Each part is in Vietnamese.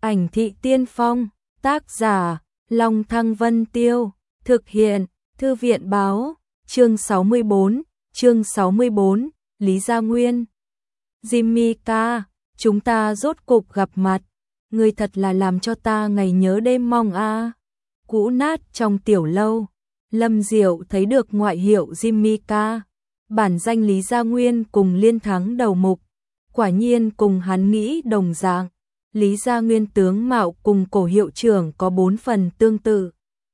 Ảnh thị tiên phong, tác giả, Long Thăng Vân Tiêu, thực hiện, Thư viện báo, chương 64, Lý Gia Nguyên. Jimmy ca, chúng ta rốt cục gặp mặt, người thật là làm cho ta ngày nhớ đêm mong a. Cũ nát trong tiểu lâu, Lâm Diệu thấy được ngoại hiệu Jimmy ca, bản danh Lý Gia Nguyên cùng Liên Thắng đầu mục, quả nhiên cùng hắn nghĩ đồng dạng. Lý Gia Nguyên tướng mạo cùng cổ hiệu trưởng có 4 phần tương tự.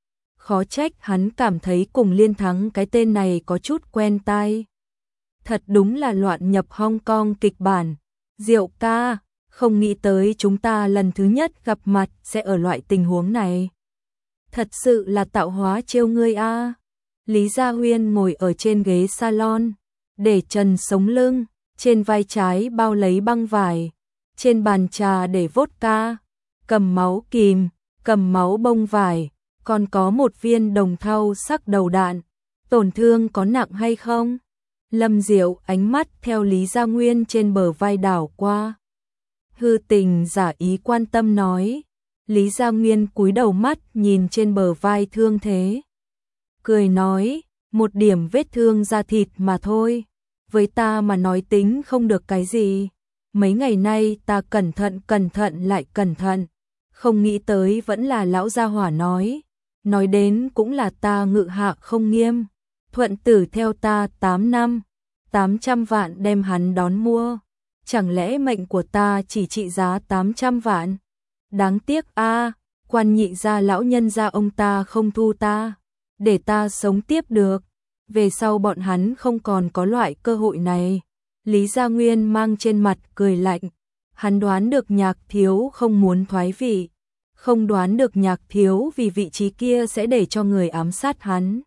Khó trách hắn cảm thấy cùng Liên Thắng cái tên này có chút quen tai. Thật đúng là loạn nhập Hong Kong kịch bản. Diệu ca, không nghĩ tới chúng ta lần thứ nhất gặp mặt sẽ ở loại tình huống này. Thật sự là tạo hóa trêu ngươi a. Lý Gia Nguyên ngồi ở trên ghế salon, để trần sống lưng, trên vai trái bao lấy băng vải. Trên bàn trà để vodka, cầm máu kìm, cầm máu bông vải, còn có một viên đồng thau sắc đầu đạn. Tổn thương có nặng hay không? Lâm Diệu ánh mắt theo Lý Gia Nguyên trên bờ vai đảo qua. Hư tình giả ý quan tâm nói. Lý Gia Nguyên cúi đầu mắt nhìn trên bờ vai thương thế. Cười nói, một điểm vết thương da thịt mà thôi. Với ta mà nói tính không được cái gì. Mấy ngày nay ta cẩn thận lại cẩn thận, không nghĩ tới vẫn là lão gia hỏa nói đến cũng là ta ngự hạ không nghiêm, thuận tử theo ta 8 năm, 800 vạn đem hắn đón mua, chẳng lẽ mệnh của ta chỉ trị giá 800 vạn? Đáng tiếc a, quan nhị gia lão nhân gia ông ta không thu ta, để ta sống tiếp được, về sau bọn hắn không còn có loại cơ hội này. Lý Gia Nguyên mang trên mặt cười lạnh, hắn đoán được Nhạc Thiếu không muốn thoái vị, không đoán được Nhạc Thiếu vì vị trí kia sẽ để cho người ám sát hắn.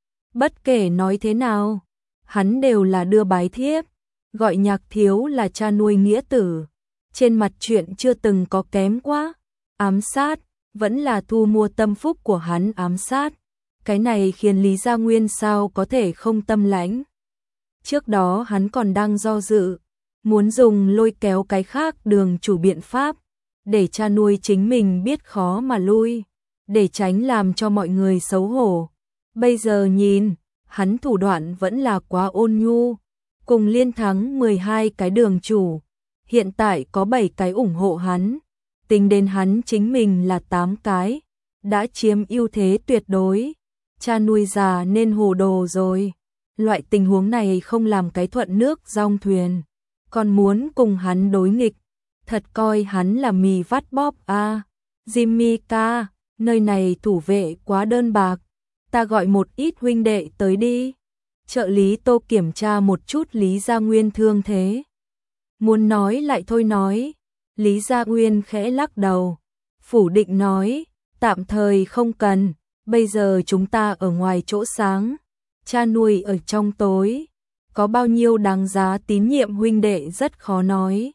Bất kể nói thế nào, hắn đều là đưa bái thiếp, gọi Nhạc Thiếu là cha nuôi nghĩa tử, trên mặt chuyện chưa từng có kém quá, ám sát, vẫn là thu mua tâm phúc của hắn ám sát, cái này khiến Lý Gia Nguyên sao có thể không tâm lãnh. Trước đó hắn còn đang do dự, muốn dùng lôi kéo cái khác đường chủ biện pháp, để cha nuôi chính mình biết khó mà lui, để tránh làm cho mọi người xấu hổ. Bây giờ nhìn, hắn thủ đoạn vẫn là quá ôn nhu, cùng Liên Thắng 12 cái đường chủ, hiện tại có 7 cái ủng hộ hắn, tính đến hắn chính mình là 8 cái, đã chiếm ưu thế tuyệt đối, cha nuôi già nên hồ đồ rồi. Loại tình huống này không làm cái thuận nước dong thuyền, còn muốn cùng hắn đối nghịch, thật coi hắn là mì vắt bóp a. Jimmy ca, nơi này thủ vệ quá đơn bạc, ta gọi một ít huynh đệ tới đi. Trợ lý Tô kiểm tra một chút Lý Gia Nguyên thương thế. Muốn nói lại thôi nói, Lý Gia Nguyên khẽ lắc đầu, phủ định nói, tạm thời không cần, bây giờ chúng ta ở ngoài chỗ sáng. Cha nuôi ở trong tối, có bao nhiêu đáng giá tín nhiệm huynh đệ rất khó nói.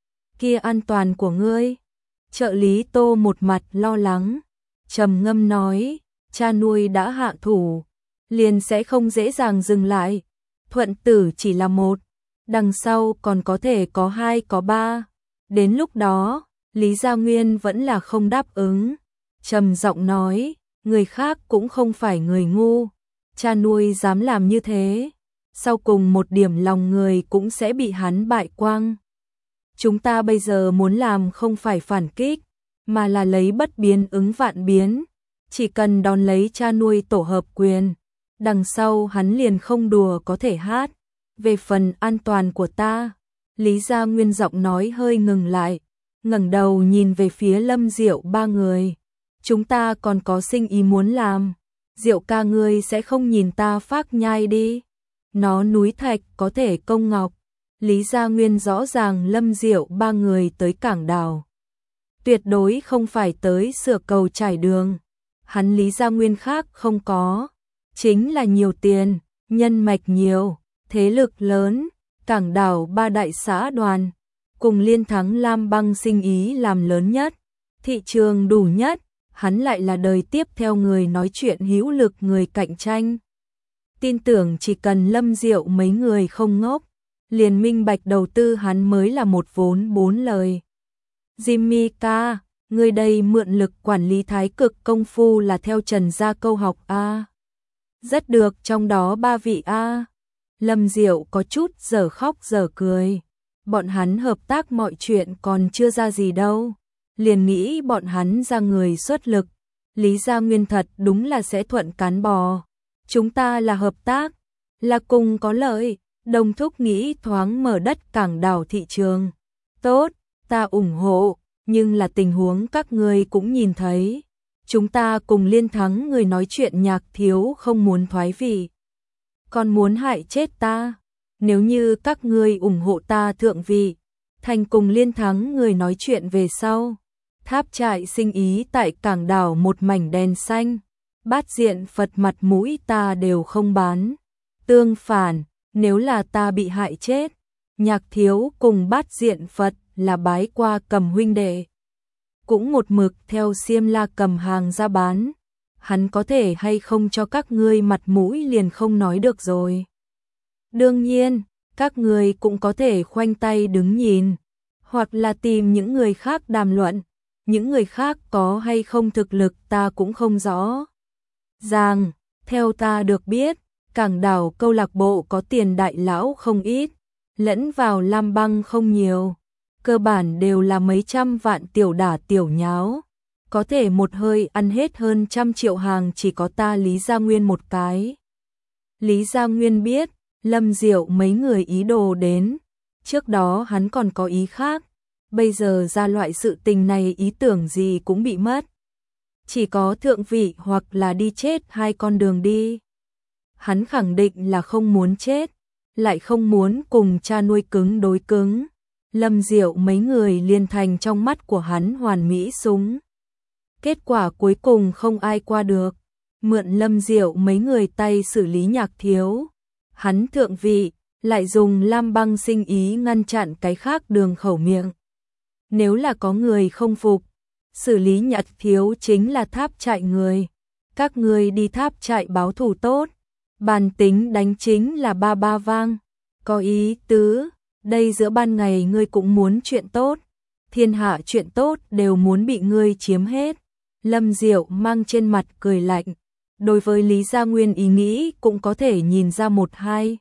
Kia an toàn của ngươi, trợ lý Tô một mặt lo lắng, trầm ngâm nói, cha nuôi đã hạ thủ, liền sẽ không dễ dàng dừng lại, thuận tử chỉ là một, đằng sau còn có thể có 2 có 3, đến lúc đó, Lý Gia Nguyên vẫn là không đáp ứng, trầm giọng nói, người khác cũng không phải người ngu. Cha nuôi dám làm như thế, sau cùng một điểm lòng người cũng sẽ bị hắn bại quang. Chúng ta bây giờ muốn làm không phải phản kích, mà là lấy bất biến ứng vạn biến, chỉ cần đón lấy cha nuôi tổ hợp quyền, đằng sau hắn liền không đùa có thể hát. Về phần an toàn của ta, Lý Gia Nguyên giọng nói hơi ngừng lại, ngẩng đầu nhìn về phía Lâm Diệu 3 người. Chúng ta còn có sinh ý muốn làm. Diệu ca ngươi sẽ không nhìn ta phác nhai đi. Nó núi thạch có thể công ngọc. Lý Gia Nguyên rõ ràng Lâm Diệu 3 người tới cảng đảo. Tuyệt đối không phải tới sửa cầu trải đường. Hắn Lý Gia Nguyên khác không có. Chính là nhiều tiền, nhân mạch nhiều, thế lực lớn, cảng đảo 3 đại xã đoàn. Cùng Liên Thắng Lam Băng sinh ý làm lớn nhất. Thị trường đủ nhất. Hắn lại là đời tiếp theo người nói chuyện hữu lực người cạnh tranh. Tin tưởng chỉ cần Lâm Diệu mấy người không ngốc, liền minh bạch đầu tư hắn mới là một vốn 4 lời. Jimmy ca, Ngươi đây mượn lực quản lý thái cực công phu là theo Trần gia câu học a? Rất được, trong đó 3 vị a. Lâm Diệu có chút dở khóc dở cười. Bọn hắn hợp tác mọi chuyện còn chưa ra gì đâu. Liền nghĩ bọn hắn ra người xuất lực. Lý Gia Nguyên thật đúng là sẽ thuận cán bò. Chúng ta là hợp tác, là cùng có lợi. Đồng Thúc nghĩ thoáng mở đất cảng đảo thị trường. Tốt, ta ủng hộ, nhưng là tình huống các ngươi cũng nhìn thấy. Chúng ta cùng Liên Thắng người nói chuyện Nhạc Thiếu không muốn thoái vị. Còn muốn hại chết ta. Nếu như các ngươi ủng hộ ta thượng vị, thành cùng Liên Thắng người nói chuyện về sau. Tháp trại sinh ý tại cảng đảo một mảnh đèn xanh. Bát Diện Phật mặt mũi ta đều không bán. Tương phản, nếu là ta bị hại chết, Nhạc Thiếu cùng Bát Diện Phật là bái qua Cầm huynh đệ. Cũng một mực theo Xiêm La Cầm hàng ra bán. Hắn có thể hay không cho các ngươi mặt mũi liền không nói được rồi. Đương nhiên, các ngươi cũng có thể khoanh tay đứng nhìn, hoặc là tìm những người khác đàm luận. Những người khác có hay không thực lực ta cũng không rõ. Ràng, theo ta được biết, cảng đảo câu lạc bộ có tiền đại lão không ít, lẫn vào Lam Băng không nhiều. Cơ bản đều là mấy trăm vạn tiểu đả tiểu nháo. Có thể một hơi ăn hết hơn 100 triệu hàng chỉ có ta Lý Gia Nguyên một cái. Lý Gia Nguyên biết, Lâm Diệu mấy người ý đồ đến. Trước đó hắn còn có ý khác. Bây giờ ra loại sự tình này ý tưởng gì cũng bị mất. Chỉ có thượng vị hoặc là đi chết hai con đường đi. Hắn khẳng định là không muốn chết, lại không muốn cùng cha nuôi cứng đối cứng. Lâm Diệu mấy người liền thành trong mắt của hắn hoàn mỹ súng. Kết quả cuối cùng không ai qua được. Mượn Lâm Diệu mấy người tay xử lý Nhạc Thiếu. Hắn thượng vị, lại dùng Lam Băng sinh ý ngăn chặn cái khác đường khẩu miệng. Nếu là có người không phục, xử lý Nhạc Thiếu chính là tháp trại người. Các người đi tháp trại báo thù tốt. Bàn tính đánh chính là ba ba vang. Có ý tứ, đây giữa ban ngày ngươi cũng muốn chuyện tốt. Thiên hạ chuyện tốt đều muốn bị ngươi chiếm hết. Lâm Diệu mang trên mặt cười lạnh. Đối với Lý Gia Nguyên ý nghĩ cũng có thể nhìn ra một hai.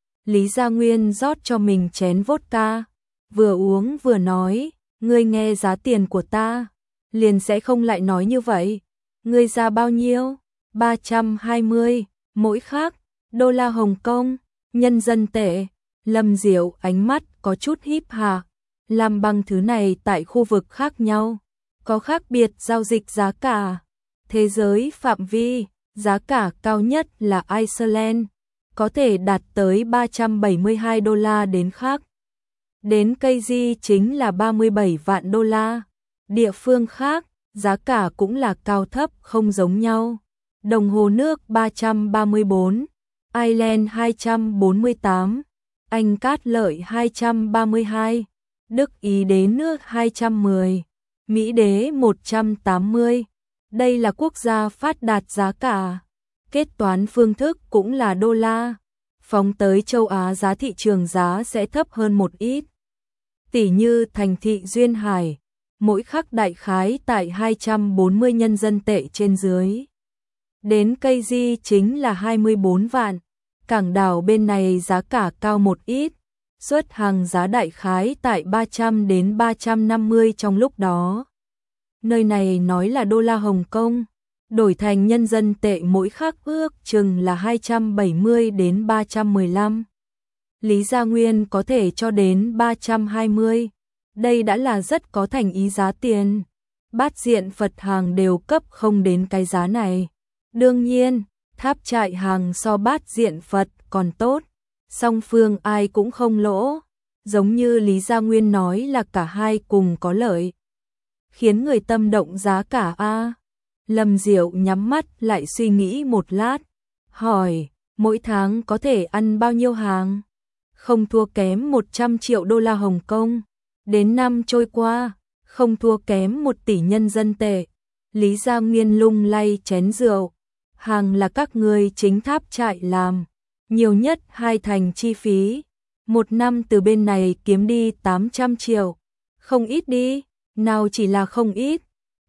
Lý Gia Nguyên rót cho mình chén vodka. Vừa uống vừa nói, ngươi nghe giá tiền của ta, liền sẽ không lại nói như vậy. Ngươi ra bao nhiêu? 320, mỗi khác, đô la Hồng Kông, nhân dân tệ. Lâm Diệu ánh mắt có chút híp hà. Làm bằng thứ này tại khu vực khác nhau, có khác biệt giao dịch giá cả. Thế giới phạm vi, giá cả cao nhất là Iceland, có thể đạt tới 372 đô la đến khác. Đến KG chính là 37 vạn đô la. Địa phương khác, giá cả cũng là cao thấp không giống nhau. Đồng hồ nước 334, Ireland 248, Anh Cát Lợi 232, Đức Ý Đế nước 210, Mỹ Đế 180. Đây là quốc gia phát đạt giá cả. Kết toán phương thức cũng là đô la. Phóng tới châu Á giá thị trường giá sẽ thấp hơn một ít. Tỷ như thành thị Duyên Hải, mỗi khắc đại khái tại 240 nhân dân tệ trên dưới. Đến KG chính là 24 vạn. Cảng đảo bên này giá cả cao một ít. Xuất hàng giá đại khái tại 300 đến 350 trong lúc đó. Nơi này nói là đô la Hồng Kông, đổi thành nhân dân tệ mỗi khắc ước chừng là 270 đến 315. Lý Gia Nguyên có thể cho đến 320. Đây đã là rất có thành ý giá tiền. Bát Diện Phật hàng đều cấp không đến cái giá này. Đương nhiên, tháp trại hàng so Bát Diện Phật còn tốt. Song phương ai cũng không lỗ. Giống như Lý Gia Nguyên nói là cả hai cùng có lợi. Khiến người tâm động giá cả a. Lâm Diệu nhắm mắt lại suy nghĩ một lát. Hỏi, mỗi tháng có thể ăn bao nhiêu hàng? Không thua kém 100 triệu đô la Hồng Kông. Đến năm trôi qua, không thua kém 1 tỷ nhân dân tệ. Lý Gia Nguyên lung lay chén rượu. Hàng là các người chính tháp trại làm. Nhiều nhất 2 thành chi phí. Một năm từ bên này kiếm đi 800 triệu. Không ít đi, nào chỉ là không ít.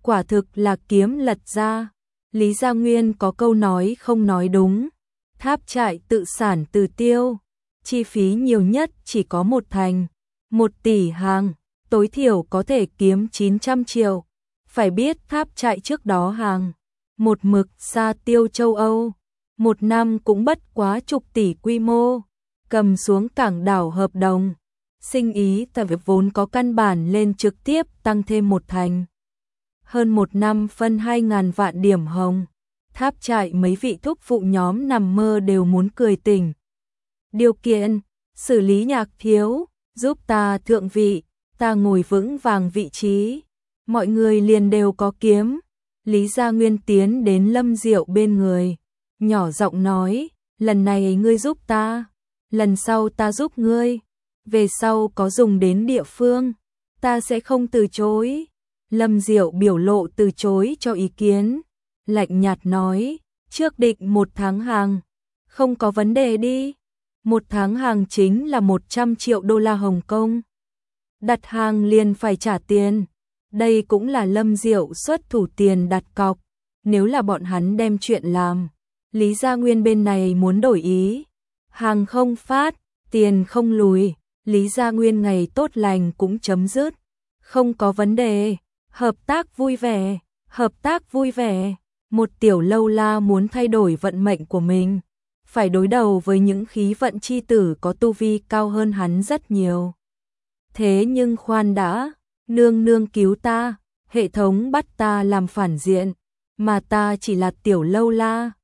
quả thực là kiếm lật ra. Lý Gia Nguyên có câu nói không nói đúng, tháp trại tự sản tự tiêu, chi phí nhiều nhất chỉ có 1 thành, 1 tỷ hàng, tối thiểu có thể kiếm 900 triệu. Phải biết tháp trại trước đó hàng một mực xa tiêu châu Âu, 1 năm cũng bất quá chục tỷ quy mô, cầm xuống cảng đảo hợp đồng. Sinh ý tại việc vốn có căn bản lên trực tiếp tăng thêm 1 thành. Hơn 1 năm phân 2.000 vạn điểm hồng, tháp trại mấy vị thúc phụ nhóm nằm mơ đều muốn cười tỉnh. Điều kiện, xử lý Nhạc thiếu, giúp ta thượng vị, ta ngồi vững vàng vị trí. Mọi người liền đều có kiếm. Lý Gia Nguyên tiến đến Lâm Diệu bên người, nhỏ giọng nói, lần này ngươi giúp ta, lần sau ta giúp ngươi, về sau có dùng đến địa phương, ta sẽ không từ chối. Lâm Diệu biểu lộ từ chối cho ý kiến, lạnh nhạt nói, trước định 1 tháng hàng, không có vấn đề đi. 1 tháng hàng chính là 100 triệu đô la Hồng Kông. Đặt hàng liền phải trả tiền. Đây cũng là Lâm Diệu xuất thủ tiền đặt cọc. Nếu là bọn hắn đem chuyện làm, Lý Gia Nguyên bên này muốn đổi ý. Hàng không phát, tiền không lùi, Lý Gia Nguyên ngày tốt lành cũng chấm dứt. Không có vấn đề, hợp tác vui vẻ, hợp tác vui vẻ. Một tiểu lâu la muốn thay đổi vận mệnh của mình, phải đối đầu với những khí vận chi tử có tu vi cao hơn hắn rất nhiều. Thế nhưng khoan đã, nương nương cứu ta, hệ thống bắt ta làm phản diện, mà ta chỉ là tiểu lâu la,